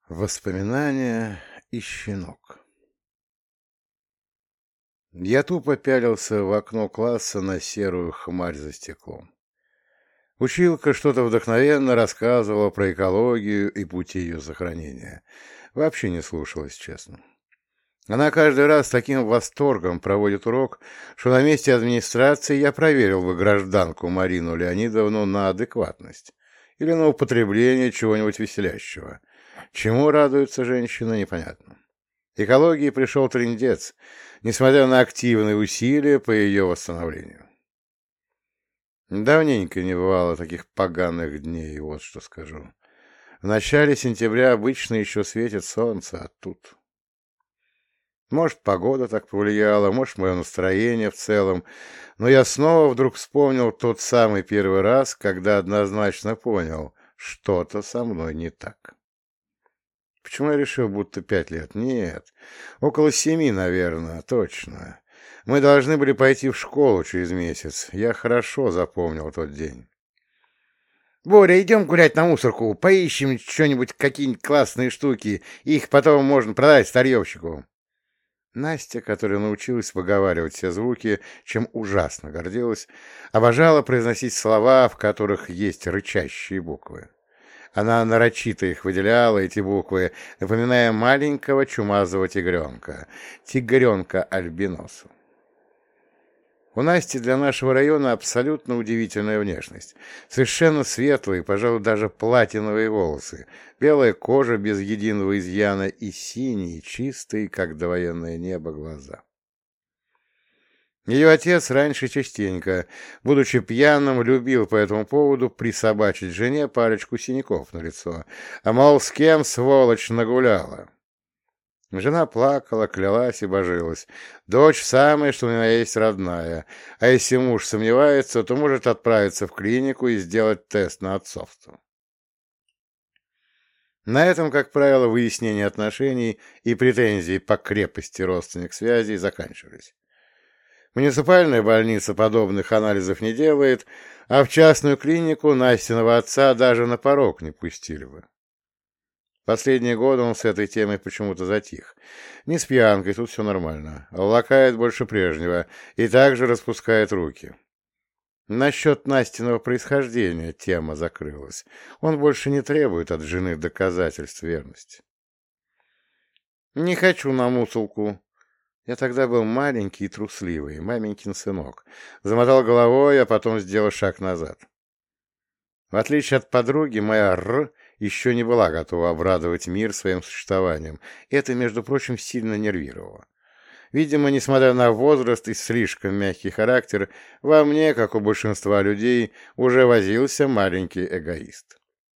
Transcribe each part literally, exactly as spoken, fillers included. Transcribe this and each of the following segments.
Воспоминания и щенок. Я тупо пялился в окно класса на серую хмарь за стеклом. Училка что-то вдохновенно рассказывала про экологию и пути ее сохранения. Вообще не слушалась, честно. Она каждый раз с таким восторгом проводит урок, что на месте администрации я проверил бы гражданку Марину Леонидовну на адекватность или на употребление чего-нибудь веселящего. Чему радуется женщина, непонятно. Экологии пришел трындец, несмотря на активные усилия по ее восстановлению. Давненько не бывало таких поганых дней, вот что скажу. В начале сентября обычно еще светит солнце, а тут... Может, погода так повлияла, может, мое настроение в целом, но я снова вдруг вспомнил тот самый первый раз, когда однозначно понял, что-то со мной не так. Почему я решил, будто пять лет? Нет, около семи, наверное, точно. Мы должны были пойти в школу через месяц. Я хорошо запомнил тот день. «Боря, идем гулять на мусорку, поищем что-нибудь, какие-нибудь классные штуки, их потом можно продать старьевщику». Настя, которая научилась выговаривать все звуки, чем ужасно гордилась, обожала произносить слова, в которых есть рычащие буквы. Она нарочито их выделяла, эти буквы, напоминая маленького чумазого тигренка, тигренка-альбиносу. У Насти для нашего района абсолютно удивительная внешность. Совершенно светлые, пожалуй, даже платиновые волосы, белая кожа без единого изъяна и синие, чистые, как довоенное небо, глаза. Ее отец раньше частенько, будучи пьяным, любил по этому поводу присобачить жене парочку синяков на лицо, а, мол, с кем, сволочь, нагуляла. Жена плакала, клялась и божилась. Дочь самая, что у меня есть, родная, а если муж сомневается, то может отправиться в клинику и сделать тест на отцовство. На этом, как правило, выяснение отношений и претензий по крепости родственных связей заканчивались. Муниципальная больница подобных анализов не делает, а в частную клинику Настиного отца даже на порог не пустили бы. Последние годы он с этой темой почему-то затих. Не с пьянкой, тут все нормально. Лакает больше прежнего и также распускает руки. Насчет Настиного происхождения тема закрылась. Он больше не требует от жены доказательств верности. «Не хочу на мусорку». Я тогда был маленький и трусливый, маменькин сынок. Замотал головой, а потом сделал шаг назад. В отличие от подруги, моя «Р» еще не была готова обрадовать мир своим существованием. Это, между прочим, сильно нервировало. Видимо, несмотря на возраст и слишком мягкий характер, во мне, как у большинства людей, уже возился маленький эгоист.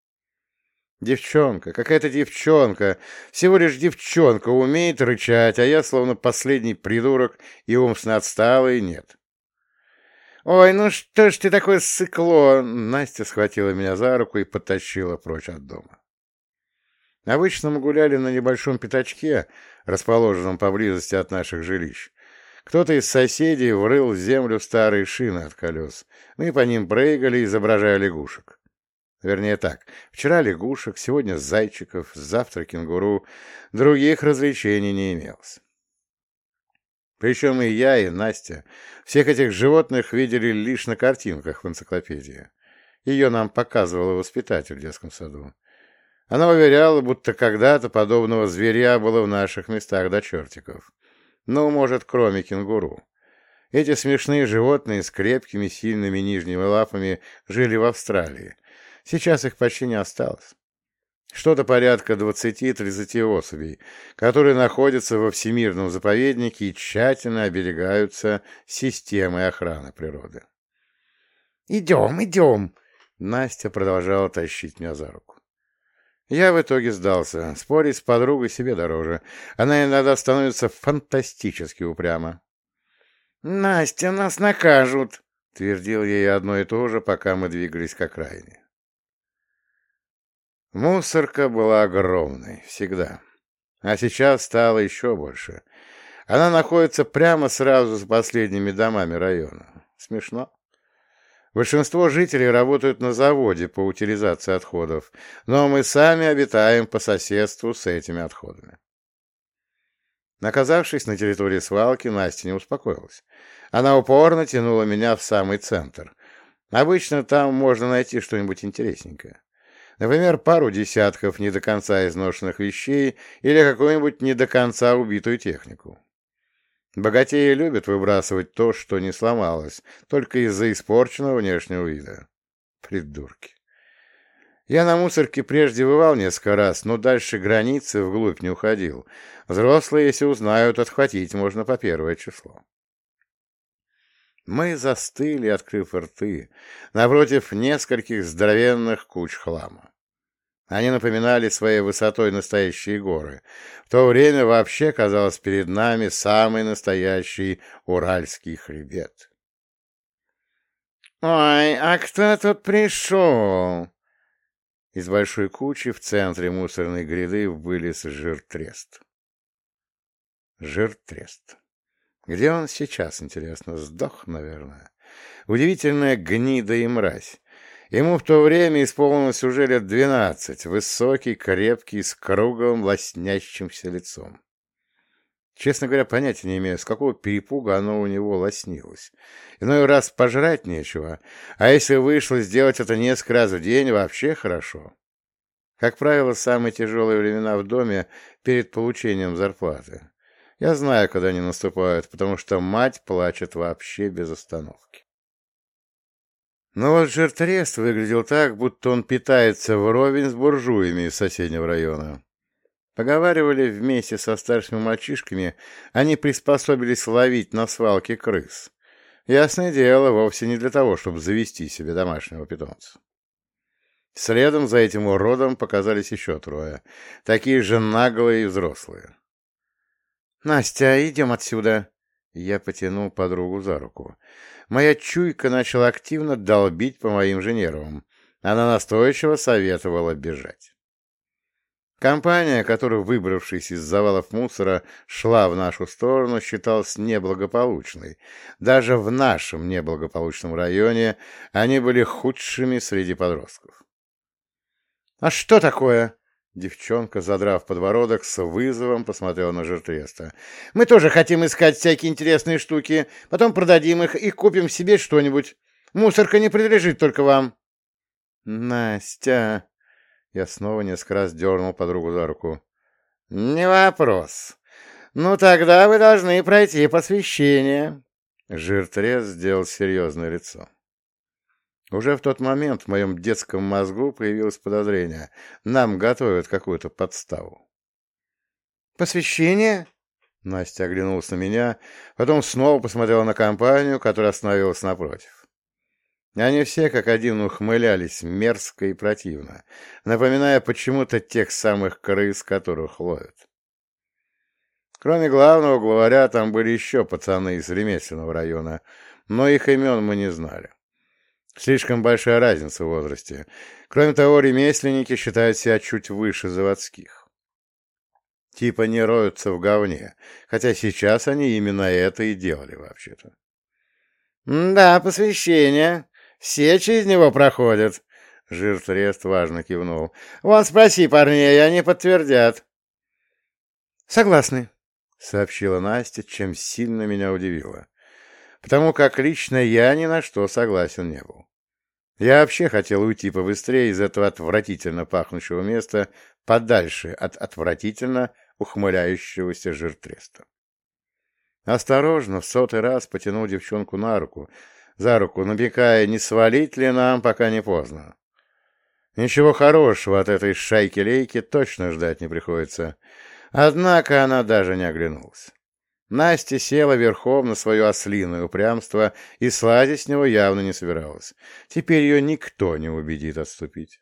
Девчонка, какая-то девчонка, всего лишь девчонка умеет рычать, а я, словно последний придурок и умственно отсталый, нет. «Ой, ну что ж ты такое ссыкло!» Настя схватила меня за руку и потащила прочь от дома. Обычно мы гуляли на небольшом пятачке, расположенном поблизости от наших жилищ. Кто-то из соседей врыл в землю старые шины от колес. Мы по ним прыгали, изображая лягушек. Вернее так, вчера лягушек, сегодня зайчиков, завтра кенгуру. Других развлечений не имелось. Причем и я, и Настя всех этих животных видели лишь на картинках в энциклопедии. Ее нам показывала воспитатель в детском саду. Она уверяла, будто когда-то подобного зверя было в наших местах до чертиков. Ну, может, кроме кенгуру. Эти смешные животные с крепкими, сильными нижними лапами жили в Австралии. Сейчас их почти не осталось. Что-то порядка двадцати-тридцати особей, которые находятся во всемирном заповеднике и тщательно оберегаются системой охраны природы. «Идем, идем!» Настя продолжала тащить меня за руку. Я в итоге сдался. Спорить с подругой себе дороже. Она иногда становится фантастически упряма. «Настя, нас накажут!» — твердил ей одно и то же, пока мы двигались к окраине. Мусорка была огромной, всегда. А сейчас стало еще больше. Она находится прямо сразу за последними домами района. Смешно. Большинство жителей работают на заводе по утилизации отходов, но мы сами обитаем по соседству с этими отходами. Оказавшись на территории свалки, Настя не успокоилась. Она упорно тянула меня в самый центр. Обычно там можно найти что-нибудь интересненькое. Например, пару десятков не до конца изношенных вещей или какую-нибудь не до конца убитую технику. Богатеи любят выбрасывать то, что не сломалось, только из-за испорченного внешнего вида. Придурки. Я на мусорке прежде бывал несколько раз, но дальше границы вглубь не уходил. Взрослые, если узнают, отхватить можно по первое число. Мы застыли, открыв рты, напротив нескольких здоровенных куч хлама. Они напоминали своей высотой настоящие горы. В то время вообще казалось перед нами самый настоящий уральский хребет. «Ой, а кто тут пришел?» Из большой кучи в центре мусорной гряды вылез жиртрест. Жиртрест. Где он сейчас, интересно? Сдох, наверное. Удивительная гнида и мразь. Ему в то время исполнилось уже лет двенадцать. Высокий, крепкий, с круглым, лоснящимся лицом. Честно говоря, понятия не имею, с какого перепуга оно у него лоснилось. Иной раз пожрать нечего, а если вышло сделать это несколько раз в день, вообще хорошо. Как правило, самые тяжелые времена в доме перед получением зарплаты. Я знаю, когда они наступают, потому что мать плачет вообще без остановки. Но вот жиртрест выглядел так, будто он питается вровень с буржуями из соседнего района. Поговаривали, вместе со старшими мальчишками они приспособились ловить на свалке крыс. Ясное дело, вовсе не для того, чтобы завести себе домашнего питомца. Следом за этим уродом показались еще трое, такие же наглые и взрослые. «Настя, идем отсюда!» Я потянул подругу за руку. Моя чуйка начала активно долбить по моим же нервам. Она настойчиво советовала бежать. Компания, которая, выбравшись из завалов мусора, шла в нашу сторону, считалась неблагополучной. Даже в нашем неблагополучном районе они были худшими среди подростков. «А что такое?» Девчонка, задрав подбородок, с вызовом посмотрела на жиртреста. «Мы тоже хотим искать всякие интересные штуки, потом продадим их и купим себе что-нибудь. Мусорка не принадлежит только вам». «Настя...» Я снова несколько раз дернул подругу за руку. «Не вопрос. Ну, тогда вы должны пройти посвящение». Жиртрест сделал серьезное лицо. Уже в тот момент в моем детском мозгу появилось подозрение. Нам готовят какую-то подставу. «Посвящение?» Настя оглянулась на меня, потом снова посмотрела на компанию, которая остановилась напротив. Они все как один ухмылялись мерзко и противно, напоминая почему-то тех самых крыс, которых ловят. Кроме главного главаря, там были еще пацаны из ремесленного района, но их имен мы не знали. Слишком большая разница в возрасте. Кроме того, ремесленники считают себя чуть выше заводских. Типа не роются в говне, хотя сейчас они именно это и делали вообще-то. «Да, посвящение. Все через него проходят», — жиртрест важно кивнул. «Вон спроси парней, они подтвердят». «Согласны», — сообщила Настя, чем сильно меня удивило. Потому как лично я ни на что согласен не был. Я вообще хотел уйти побыстрее из этого отвратительно пахнущего места, подальше от отвратительно ухмыляющегося жиртреста. Осторожно, в сотый раз потянул девчонку на руку, за руку, намекая, не свалить ли нам, пока не поздно. Ничего хорошего от этой шайки-лейки точно ждать не приходится. Однако она даже не оглянулась. Настя села верхом на свое ослиное упрямство и слазить с него явно не собиралась. Теперь ее никто не убедит отступить.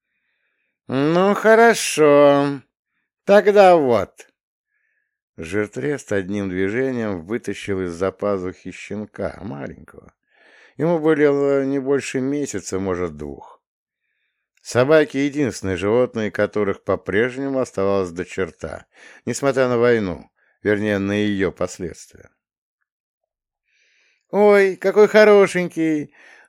«Ну, хорошо. Тогда вот». Жиртрест одним движением вытащил из-за пазухи щенка, маленького. Ему было не больше месяца, может, двух. Собаки — единственные животные, которых по-прежнему оставалось до черта, несмотря на войну, вернее, на ее последствия. «Ой, какой хорошенький!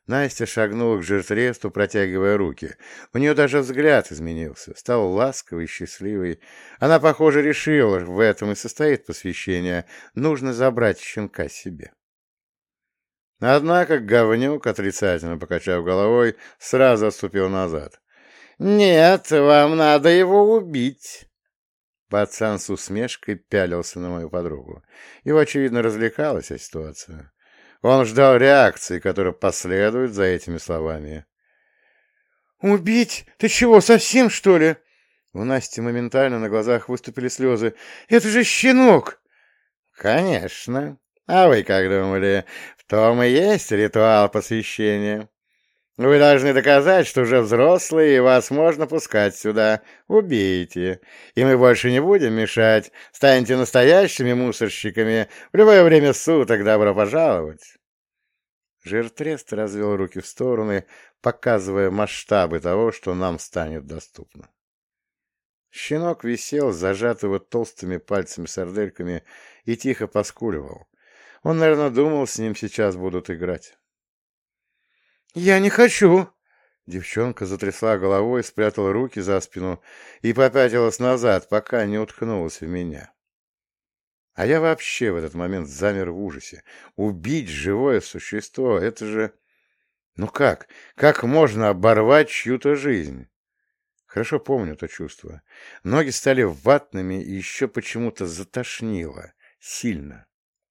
Настя шагнула к жиртресту, протягивая руки. У нее даже взгляд изменился, стал ласковый, счастливый. Она, похоже, решила, в этом и состоит посвящение. Нужно забрать щенка себе. Однако говнюк, отрицательно покачав головой, сразу отступил назад. «Нет, вам надо его убить!» Пацан с усмешкой пялился на мою подругу. Его, очевидно, развлекала вся ситуация. Он ждал реакции, которая последует за этими словами. «Убить? Ты чего, совсем, что ли?» У Насти моментально на глазах выступили слезы. «Это же щенок!» «Конечно. А вы как думали? В том и есть ритуал посвящения. Вы должны доказать, что уже взрослые, и вас можно пускать сюда. Убейте. И мы больше не будем мешать. Станете настоящими мусорщиками. В любое время суток добро пожаловать». Жиртрест развел руки в стороны, показывая масштабы того, что нам станет доступно. Щенок висел, зажатый вот толстыми пальцами сардельками, и тихо поскуливал. Он, наверное, думал, с ним сейчас будут играть. «Я не хочу!» Девчонка затрясла головой, спрятала руки за спину и попятилась назад, пока не уткнулась в меня. А я вообще в этот момент замер в ужасе. Убить живое существо — это же... Ну как? Как можно оборвать чью-то жизнь? Хорошо помню то чувство. Ноги стали ватными и еще почему-то затошнило. Сильно.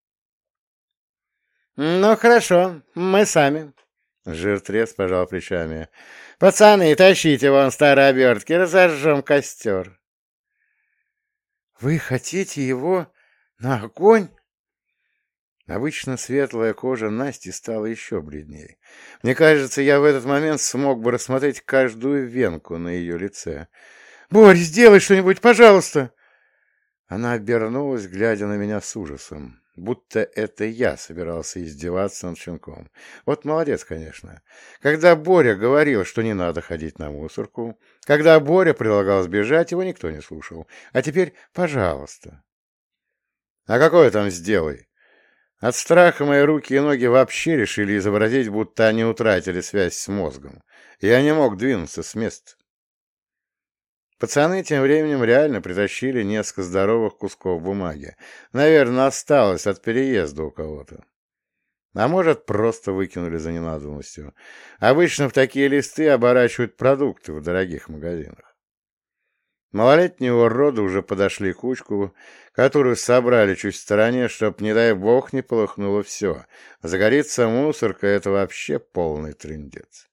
«Ну хорошо, мы сами». Жиртрес пожал плечами. «Пацаны, тащите вон старые обертки, разожжем костер». «Вы хотите его на огонь?» Обычно светлая кожа Насти стала еще бледнее. Мне кажется, я в этот момент смог бы рассмотреть каждую венку на ее лице. «Борь, сделай что-нибудь, пожалуйста!» Она обернулась, глядя на меня с ужасом, будто это я собирался издеваться над щенком. Вот молодец, конечно. Когда Боря говорил, что не надо ходить на мусорку, когда Боря предлагал сбежать, его никто не слушал. А теперь пожалуйста. А какое там «сделай»? От страха мои руки и ноги вообще решили изобразить, будто они утратили связь с мозгом. Я не мог двинуться с места. Пацаны тем временем реально притащили несколько здоровых кусков бумаги. Наверное, осталось от переезда у кого-то. А может, просто выкинули за ненадобностью. Обычно в такие листы оборачивают продукты в дорогих магазинах. Малолетние уроды уже подошли к кучку, которую собрали чуть в стороне, чтоб, не дай бог, не полыхнуло все. Загорится мусорка — это вообще полный трындец.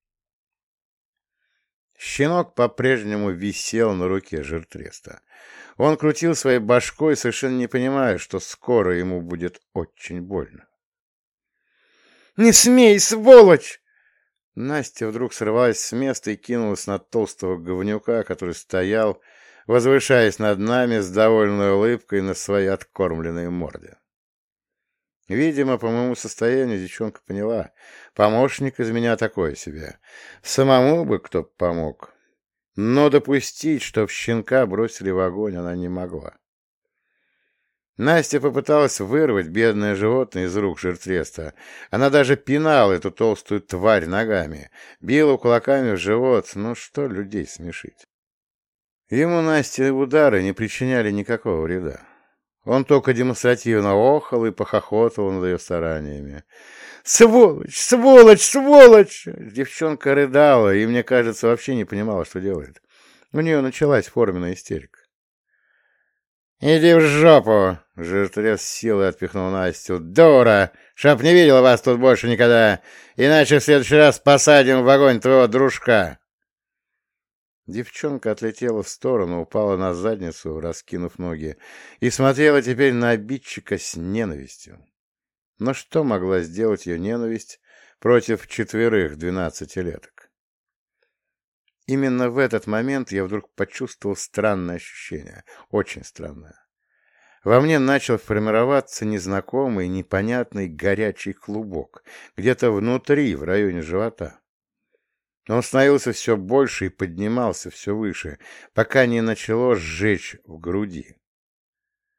Щенок по-прежнему висел на руке жиртреста. Он крутил своей башкой, совершенно не понимая, что скоро ему будет очень больно. «Не смей, сволочь!» Настя вдруг сорвалась с места и кинулась на толстого говнюка, который стоял, возвышаясь над нами с довольной улыбкой на своей откормленной морде. Видимо, по моему состоянию девчонка поняла. Помощник из меня такой себе. Самому бы кто помог. Но допустить, чтоб щенка бросили в огонь, она не могла. Настя попыталась вырвать бедное животное из рук жиртреста. Она даже пинала эту толстую тварь ногами, била кулаками в живот. Ну что людей смешить? Ему Настя удары не причиняли никакого вреда. Он только демонстративно охал и похохотал над ее стараниями. «Сволочь! Сволочь! Сволочь!» Девчонка рыдала и, мне кажется, вообще не понимала, что делает. У нее началась форменная истерика. «Иди в жопу!» — жиртрес с силой отпихнул Настю. «Дура! Чтоб не видела вас тут больше никогда! Иначе в следующий раз посадим в огонь твоего дружка!» Девчонка отлетела в сторону, упала на задницу, раскинув ноги, и смотрела теперь на обидчика с ненавистью. Но что могла сделать ее ненависть против четверых двенадцатилеток? Именно в этот момент я вдруг почувствовал странное ощущение, очень странное. Во мне начал формироваться незнакомый, непонятный горячий клубок, где-то внутри, в районе живота. Он становился все больше и поднимался все выше, пока не начало сжечь в груди.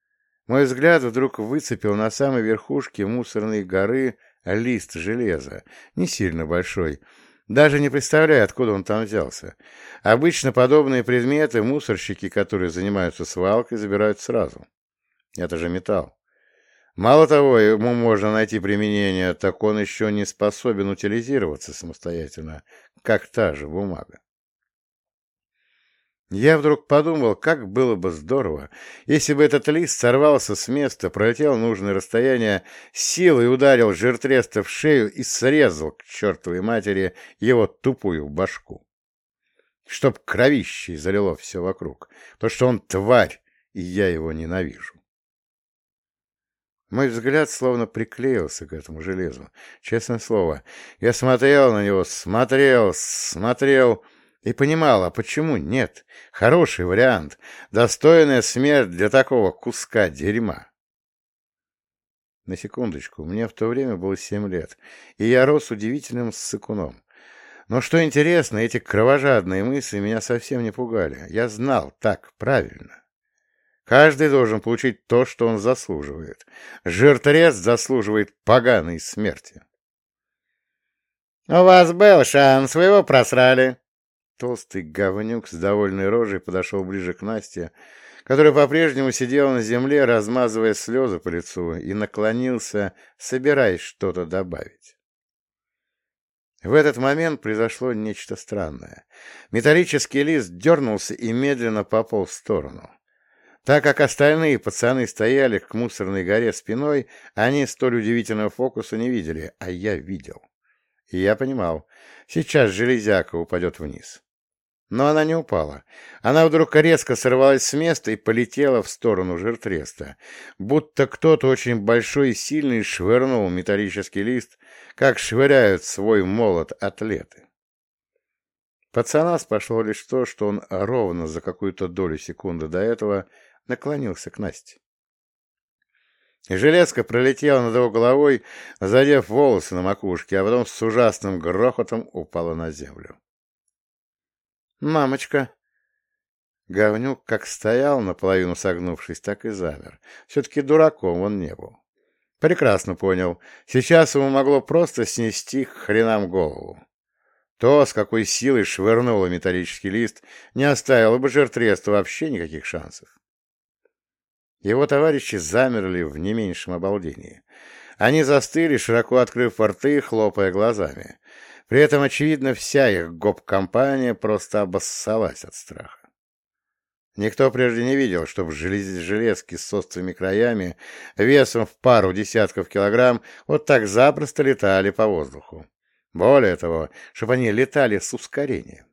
Мой взгляд вдруг выцепил на самой верхушке мусорной горы лист железа, не сильно большой, даже не представляю, откуда он там взялся. Обычно подобные предметы мусорщики, которые занимаются свалкой, забирают сразу. Это же металл. Мало того, ему можно найти применение, так он еще не способен утилизироваться самостоятельно, как та же бумага. Я вдруг подумал, как было бы здорово, если бы этот лист сорвался с места, пролетел нужное расстояние, силой ударил жиртреста в шею и срезал к чертовой матери его тупую башку. Чтоб кровищей залило все вокруг, то что он тварь, и я его ненавижу. Мой взгляд словно приклеился к этому железу. Честное слово, я смотрел на него, смотрел, смотрел... И понимала, почему нет. Хороший вариант. Достойная смерть для такого куска дерьма. На секундочку, мне в то время было семь лет, и я рос удивительным ссыкуном. Но что интересно, эти кровожадные мысли меня совсем не пугали. Я знал, так правильно. Каждый должен получить то, что он заслуживает. Жиртрез заслуживает поганой смерти. — У вас был шанс, вы его просрали. Толстый говнюк с довольной рожей подошел ближе к Насте, которая по-прежнему сидела на земле, размазывая слезы по лицу, и наклонился, собираясь что-то добавить. В этот момент произошло нечто странное. Металлический лист дернулся и медленно пополз в сторону. Так как остальные пацаны стояли к мусорной горе спиной, они столь удивительного фокуса не видели, а я видел. И я понимал, сейчас железяка упадет вниз. Но она не упала. Она вдруг резко сорвалась с места и полетела в сторону жиртреста, будто кто-то очень большой и сильный швырнул металлический лист, как швыряют свой молот атлеты. Пацана спасло лишь то, что он ровно за какую-то долю секунды до этого наклонился к Насте. Железка пролетела над его головой, задев волосы на макушке, а потом с ужасным грохотом упала на землю. «Мамочка!» Говнюк как стоял, наполовину согнувшись, так и замер. Все-таки дураком он не был. Прекрасно понял, сейчас ему могло просто снести к хренам голову. То, с какой силой швырнуло металлический лист, не оставило бы жиртресту вообще никаких шансов. Его товарищи замерли в не меньшем обалдении. Они застыли, широко открыв рты, хлопая глазами. При этом, очевидно, вся их гоп-компания просто обоссалась от страха. Никто прежде не видел, чтобы желез... железки с острыми краями, весом в пару десятков килограмм, вот так запросто летали по воздуху. Более того, чтобы они летали с ускорением.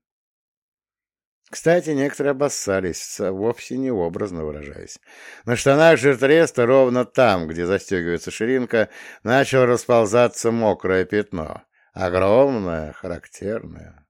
Кстати, некоторые обоссались, вовсе не образно выражаясь. На штанах жиртреста ровно там, где застегивается ширинка, начало расползаться мокрое пятно. Огромное, характерное.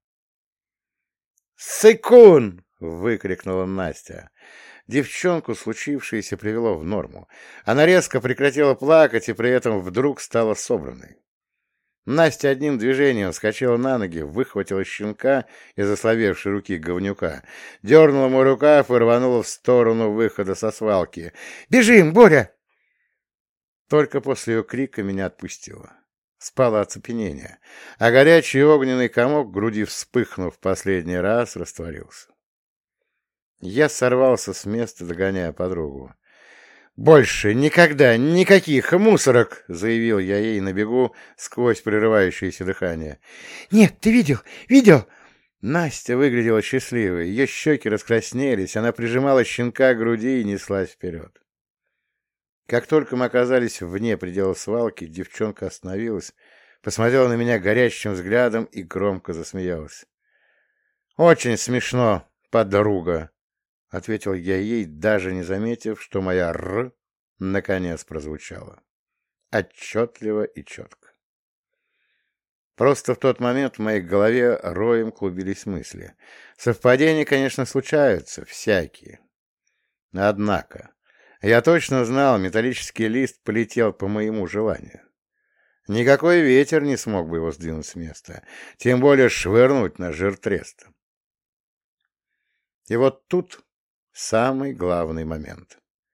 «Сыкун!» — выкрикнула Настя. Девчонку случившееся привело в норму. Она резко прекратила плакать и при этом вдруг стала собранной. Настя одним движением вскочила на ноги, выхватила щенка из ослабевшей руки говнюка, дернула ему рукав и рванула в сторону выхода со свалки. «Бежим, Боря!» Только после ее крика меня отпустило. Спало оцепенение, а горячий огненный комок в груди, вспыхнув последний раз, растворился. Я сорвался с места, догоняя подругу. «Больше никогда никаких мусорок!» — заявил я ей на бегу сквозь прерывающееся дыхание. «Нет, ты видел? Видел?» Настя выглядела счастливой, ее щеки раскраснелись, она прижимала щенка к груди и неслась вперед. Как только мы оказались вне предела свалки, девчонка остановилась, посмотрела на меня горящим взглядом и громко засмеялась. «Очень смешно, подруга!» — ответил я ей, даже не заметив, что моя «р» наконец прозвучала. Отчетливо и четко. Просто в тот момент в моей голове роем клубились мысли. Совпадения, конечно, случаются, всякие. Однако, я точно знал, металлический лист полетел по моему желанию. Никакой ветер не смог бы его сдвинуть с места, тем более швырнуть на жиртреста. И вот тут самый главный момент.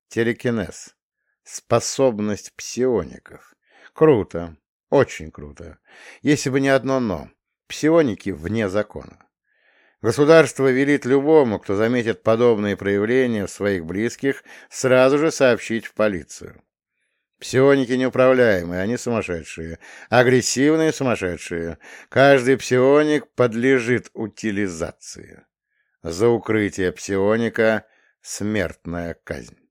Телекинез. Способность псиоников. Круто. Очень круто. Если бы не одно «но». Псионики вне закона. Государство велит любому, кто заметит подобные проявления в своих близких, сразу же сообщить в полицию. Псионики неуправляемые, они сумасшедшие. Агрессивные сумасшедшие. Каждый псионик подлежит утилизации. За укрытие псионика смертная казнь.